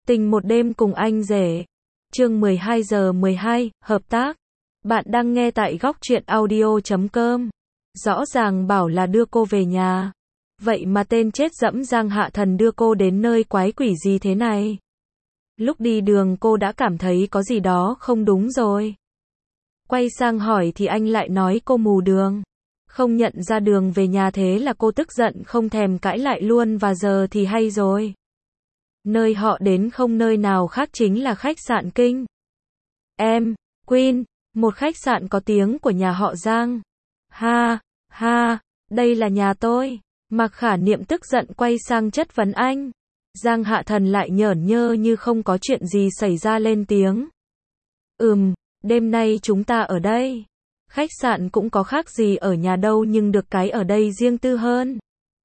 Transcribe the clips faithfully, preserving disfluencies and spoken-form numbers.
Tình một đêm cùng anh rể. Chương mười hai giờ mười hai, hợp tác. Bạn đang nghe tại góc truyện audio chấm com. Rõ ràng bảo là đưa cô về nhà. Vậy mà tên chết dẫm Giang Hạ Thần đưa cô đến nơi quái quỷ gì thế này? Lúc đi đường cô đã cảm thấy có gì đó không đúng rồi. Quay sang hỏi thì anh lại nói cô mù đường. Không nhận ra đường về nhà, thế là cô tức giận không thèm cãi lại luôn, và giờ thì hay rồi. Nơi họ đến không nơi nào khác chính là khách sạn Kinh Em Queen, một khách sạn có tiếng của nhà họ Giang. Ha, ha, đây là nhà tôi. Mạc Khả Niệm tức giận quay sang chất vấn anh. Giang Hạ Thần lại nhởn nhơ như không có chuyện gì xảy ra lên tiếng. Ừm, đêm nay chúng ta ở đây. Khách sạn cũng có khác gì ở nhà đâu, nhưng được cái ở đây riêng tư hơn.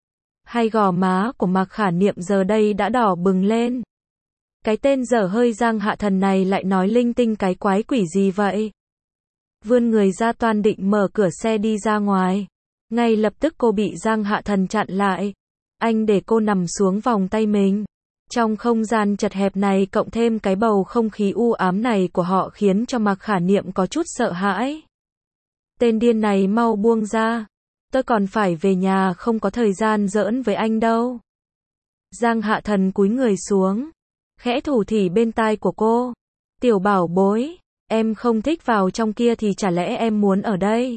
Hai gò má của Mạc Khả Niệm giờ đây đã đỏ bừng lên. Cái tên dở hơi Giang Hạ Thần này lại nói linh tinh cái quái quỷ gì vậy? Vươn người ra toan định mở cửa xe đi ra ngoài. Ngay lập tức cô bị Giang Hạ Thần chặn lại. Anh để cô nằm xuống vòng tay mình. Trong không gian chật hẹp này, cộng thêm cái bầu không khí u ám này của họ, khiến cho Mạc Khả Niệm có chút sợ hãi. Tên điên này mau buông ra. Tôi còn phải về nhà, không có thời gian giỡn với anh đâu. Giang Hạ Thần cúi người xuống, khẽ thủ thỉ bên tai của cô. Tiểu bảo bối, em không thích vào trong kia thì chả lẽ em muốn ở đây?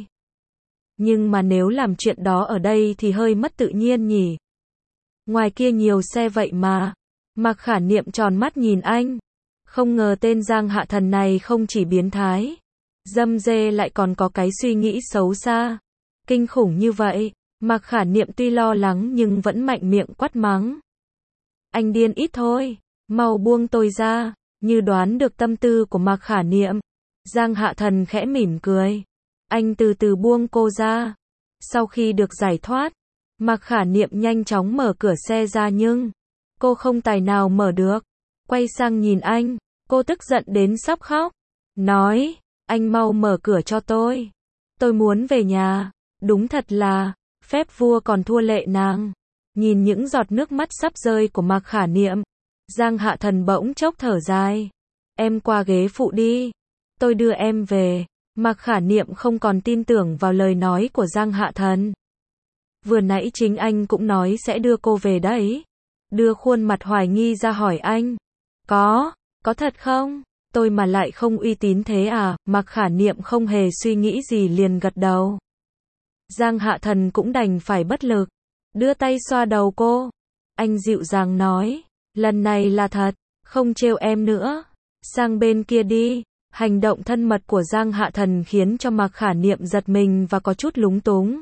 Nhưng mà nếu làm chuyện đó ở đây thì hơi mất tự nhiên nhỉ? Ngoài kia nhiều xe vậy mà. Mạc Khả Niệm tròn mắt nhìn anh. Không ngờ tên Giang Hạ Thần này không chỉ biến thái, dâm dê, lại còn có cái suy nghĩ xấu xa, kinh khủng như vậy. Mạc Khả Niệm tuy lo lắng nhưng vẫn mạnh miệng quát mắng. Anh điên ít thôi, mau buông tôi ra. Như đoán được tâm tư của Mạc Khả Niệm, Giang Hạ Thần khẽ mỉm cười. Anh từ từ buông cô ra. Sau khi được giải thoát, Mạc Khả Niệm nhanh chóng mở cửa xe ra, nhưng cô không tài nào mở được. Quay sang nhìn anh, cô tức giận đến sắp khóc. Nói, anh mau mở cửa cho tôi. Tôi muốn về nhà. Đúng thật là, phép vua còn thua lệ nàng. Nhìn những giọt nước mắt sắp rơi của Mạc Khả Niệm, Giang Hạ Thần bỗng chốc thở dài. Em qua ghế phụ đi. Tôi đưa em về. Mạc Khả Niệm không còn tin tưởng vào lời nói của Giang Hạ Thần. Vừa nãy chính anh cũng nói sẽ đưa cô về đấy. Đưa khuôn mặt hoài nghi ra hỏi anh. Có, có thật không? Tôi mà lại không uy tín thế à? Mạc Khả Niệm không hề suy nghĩ gì liền gật đầu. Giang Hạ Thần cũng đành phải bất lực, đưa tay xoa đầu cô. Anh dịu dàng nói, lần này là thật, không trêu em nữa. Sang bên kia đi. Hành động thân mật của Giang Hạ Thần khiến cho Mạc Khả Niệm giật mình và có chút lúng túng.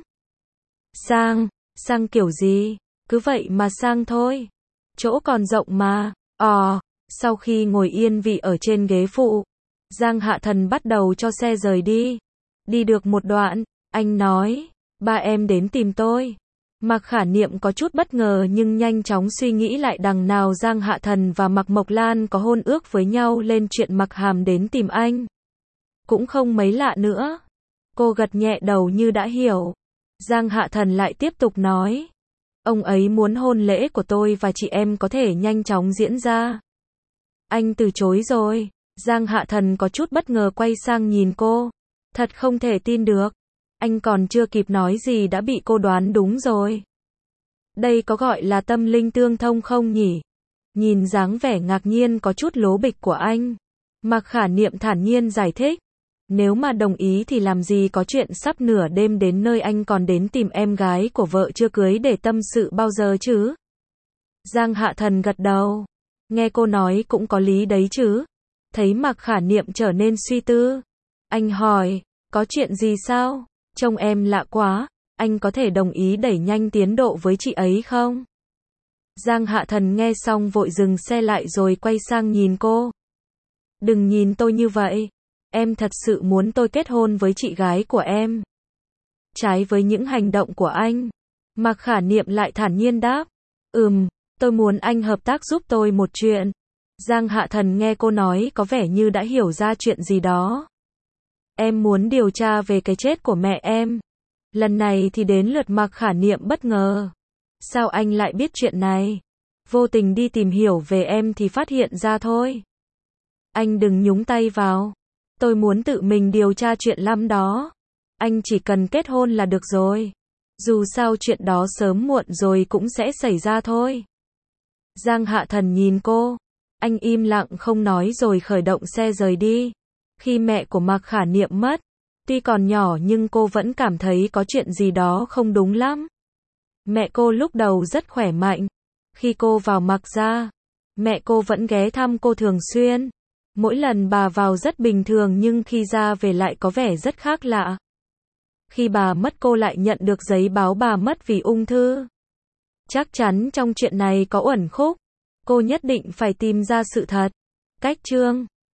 Sang, sang kiểu gì? Cứ vậy mà sang thôi. Chỗ còn rộng mà. Ồ, sau khi ngồi yên vị ở trên ghế phụ, Giang Hạ Thần bắt đầu cho xe rời đi. Đi được một đoạn, anh nói, ba em đến tìm tôi. Mạc Khả Niệm có chút bất ngờ nhưng nhanh chóng suy nghĩ lại, đằng nào Giang Hạ Thần và Mạc Mộc Lan có hôn ước với nhau, lên chuyện Mạc Hàm đến tìm anh cũng không mấy lạ nữa. Cô gật nhẹ đầu như đã hiểu. Giang Hạ Thần lại tiếp tục nói, ông ấy muốn hôn lễ của tôi và chị em có thể nhanh chóng diễn ra. Anh từ chối rồi. Giang Hạ Thần có chút bất ngờ quay sang nhìn cô. Thật không thể tin được. Anh còn chưa kịp nói gì đã bị cô đoán đúng rồi. Đây có gọi là tâm linh tương thông không nhỉ? Nhìn dáng vẻ ngạc nhiên có chút lố bịch của anh, Mạc Khả Niệm thản nhiên giải thích. Nếu mà đồng ý thì làm gì có chuyện sắp nửa đêm đến nơi anh còn đến tìm em gái của vợ chưa cưới để tâm sự bao giờ chứ? Giang Hạ Thần gật đầu. Nghe cô nói cũng có lý đấy chứ. Thấy Mạc Khả Niệm trở nên suy tư, anh hỏi, có chuyện gì sao? Trông em lạ quá, anh có thể đồng ý đẩy nhanh tiến độ với chị ấy không? Giang Hạ Thần nghe xong vội dừng xe lại rồi quay sang nhìn cô. Đừng nhìn tôi như vậy. Em thật sự muốn tôi kết hôn với chị gái của em. Trái với những hành động của anh, Mạc Khả Niệm lại thản nhiên đáp. Ừm, tôi muốn anh hợp tác giúp tôi một chuyện. Giang Hạ Thần nghe cô nói có vẻ như đã hiểu ra chuyện gì đó. Em muốn điều tra về cái chết của mẹ em. Lần này thì đến lượt Mạc Khả Niệm bất ngờ. Sao anh lại biết chuyện này? vô tình đi tìm hiểu về em thì phát hiện ra thôi. Anh đừng nhúng tay vào. Tôi muốn tự mình điều tra chuyện lắm đó. Anh chỉ cần kết hôn là được rồi. Dù sao chuyện đó sớm muộn rồi cũng sẽ xảy ra thôi. Giang Hạ Thần nhìn cô. Anh im lặng không nói rồi khởi động xe rời đi. Khi mẹ của Mạc Khả Niệm mất, tuy còn nhỏ nhưng cô vẫn cảm thấy có chuyện gì đó không đúng lắm. Mẹ cô lúc đầu rất khỏe mạnh. Khi cô vào Mạc gia, mẹ cô vẫn ghé thăm cô thường xuyên. Mỗi lần bà vào rất bình thường nhưng khi ra về lại có vẻ rất khác lạ. Khi bà mất cô lại nhận được giấy báo bà mất vì ung thư. Chắc chắn trong chuyện này có uẩn khúc. Cô nhất định phải tìm ra sự thật. Cách chương